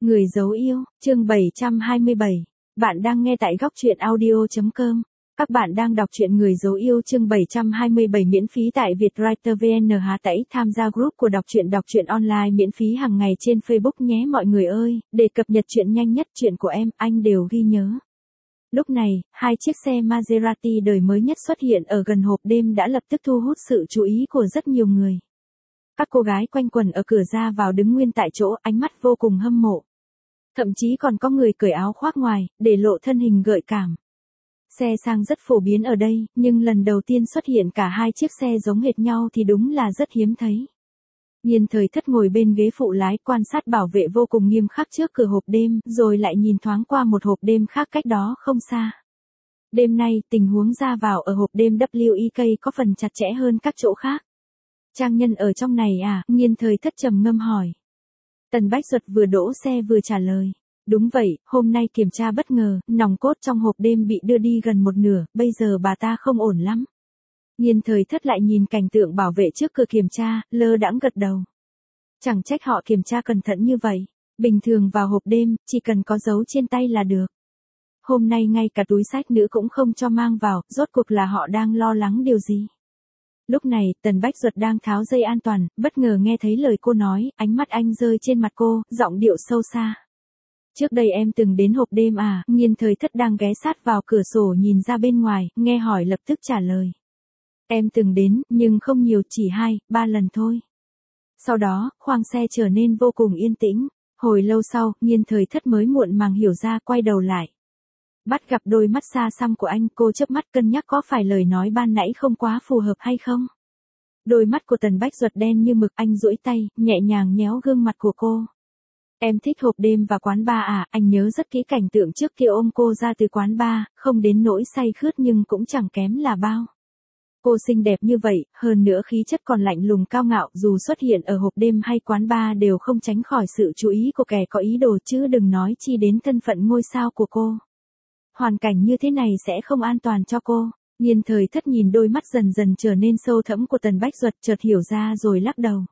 Người dấu yêu, chương 727. Bạn đang nghe tại góc truyện audio.com. Các bạn đang đọc truyện Người dấu yêu chương 727 miễn phí tại Vietwriter VN. Hãy tham gia group của đọc truyện online miễn phí hàng ngày trên Facebook nhé mọi người ơi, để cập nhật chuyện nhanh nhất chuyện của em, anh đều ghi nhớ. Lúc này, hai chiếc xe Maserati đời mới nhất xuất hiện ở gần hộp đêm đã lập tức thu hút sự chú ý của rất nhiều người. Các cô gái quanh quẩn ở cửa ra vào đứng nguyên tại chỗ, ánh mắt vô cùng hâm mộ. Thậm chí còn có người cởi áo khoác ngoài, để lộ thân hình gợi cảm. Xe sang rất phổ biến ở đây, nhưng lần đầu tiên xuất hiện cả hai chiếc xe giống hệt nhau thì đúng là rất hiếm thấy. Nhiên Thời Thất ngồi bên ghế phụ lái quan sát bảo vệ vô cùng nghiêm khắc trước cửa hộp đêm, rồi lại nhìn thoáng qua một hộp đêm khác cách đó không xa. Đêm nay, tình huống ra vào ở hộp đêm WEK có phần chặt chẽ hơn các chỗ khác. Trang nhân ở trong này à? Nhiên Thời Thất trầm ngâm hỏi. Tần Bách Duật vừa đỗ xe vừa trả lời. Đúng vậy, hôm nay kiểm tra bất ngờ, nòng cốt trong hộp đêm bị đưa đi gần một nửa, bây giờ bà ta không ổn lắm. Nhiên Thời Thất lại nhìn cảnh tượng bảo vệ trước cửa kiểm tra, lơ đãng gật đầu. Chẳng trách họ kiểm tra cẩn thận như vậy. Bình thường vào hộp đêm, chỉ cần có dấu trên tay là được. Hôm nay ngay cả túi xách nữ cũng không cho mang vào, rốt cuộc là họ đang lo lắng điều gì. Lúc này, Tần Bách Duật đang tháo dây an toàn, bất ngờ nghe thấy lời cô nói, ánh mắt anh rơi trên mặt cô, giọng điệu sâu xa. Trước đây em từng đến hộp đêm à? Nhiên Thời Thất đang ghé sát vào cửa sổ nhìn ra bên ngoài, nghe hỏi lập tức trả lời. Em từng đến, nhưng không nhiều, chỉ 2-3 lần thôi. Sau đó, khoang xe trở nên vô cùng yên tĩnh. Hồi lâu sau, Nhiên Thời Thất mới muộn màng hiểu ra, quay đầu lại. Bắt gặp đôi mắt xa xăm của anh, cô chớp mắt cân nhắc có phải lời nói ban nãy không quá phù hợp hay không. Đôi mắt của Tần Bách Duật đen như mực, anh duỗi tay, nhẹ nhàng nhéo gương mặt của cô. Em thích hộp đêm và quán bar à? Anh nhớ rất kỹ cảnh tượng trước kia ôm cô ra từ quán bar, không đến nỗi say khướt nhưng cũng chẳng kém là bao. Cô xinh đẹp như vậy, hơn nữa khí chất còn lạnh lùng cao ngạo, dù xuất hiện ở hộp đêm hay quán bar đều không tránh khỏi sự chú ý của kẻ có ý đồ, chứ đừng nói chi đến thân phận ngôi sao của cô. Hoàn cảnh như thế này sẽ không an toàn cho cô. Nhiên Thời Thất nhìn đôi mắt dần dần trở nên sâu thẫm của Tần Bách Duật, chợt hiểu ra rồi lắc đầu.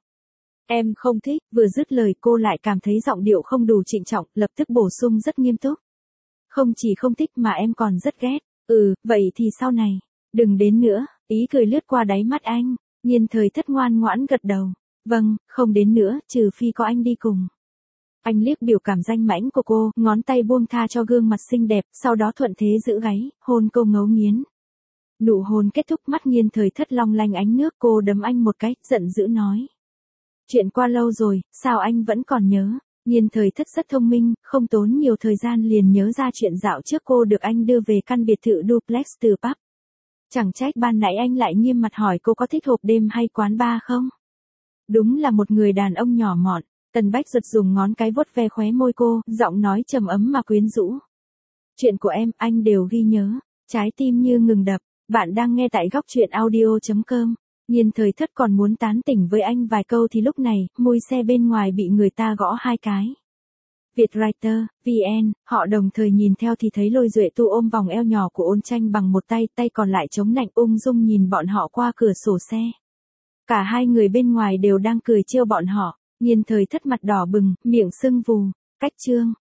Em không thích. Vừa dứt lời cô lại cảm thấy giọng điệu không đủ trịnh trọng, lập tức bổ sung rất nghiêm túc. Không chỉ không thích mà em còn rất ghét. Vậy thì sau này, đừng đến nữa. Ý cười lướt qua đáy mắt anh. Nhiên Thời Thất ngoan ngoãn gật đầu. Vâng, không đến nữa, trừ phi có anh đi cùng. Anh liếc biểu cảm danh mãnh của cô, ngón tay buông tha cho gương mặt xinh đẹp, sau đó thuận thế giữ gáy, hôn cô ngấu nghiến. Nụ hôn kết thúc, mắt Nhiên Thời Thất long lanh ánh nước, cô đấm anh một cái, giận dữ nói. Chuyện qua lâu rồi, sao anh vẫn còn nhớ? Nhiên Thời Thất rất thông minh, không tốn nhiều thời gian liền nhớ ra chuyện dạo trước cô được anh đưa về căn biệt thự duplex từ pub. Chẳng trách ban nãy anh lại nghiêm mặt hỏi cô có thích hộp đêm hay quán bar không? Đúng là một người đàn ông nhỏ mọn. Tần Bách Duật dùng ngón cái vuốt ve khóe môi cô, giọng nói trầm ấm mà quyến rũ. Chuyện của em, anh đều ghi nhớ. Trái tim như ngừng đập. Bạn đang nghe tại góc truyện audio.com. Nhiên Thời Thất còn muốn tán tỉnh với anh vài câu thì lúc này, mui xe bên ngoài bị người ta gõ 2 cái. Vietwriter, VN, họ đồng thời nhìn theo thì thấy Lôi Duệ Tu ôm vòng eo nhỏ của Ôn Tranh bằng một tay, tay còn lại chống nạnh ung dung nhìn bọn họ qua cửa sổ xe. Cả hai người bên ngoài đều đang cười trêu bọn họ. Nhiên Thời Thất mặt đỏ bừng, miệng sưng vù. Cách chương.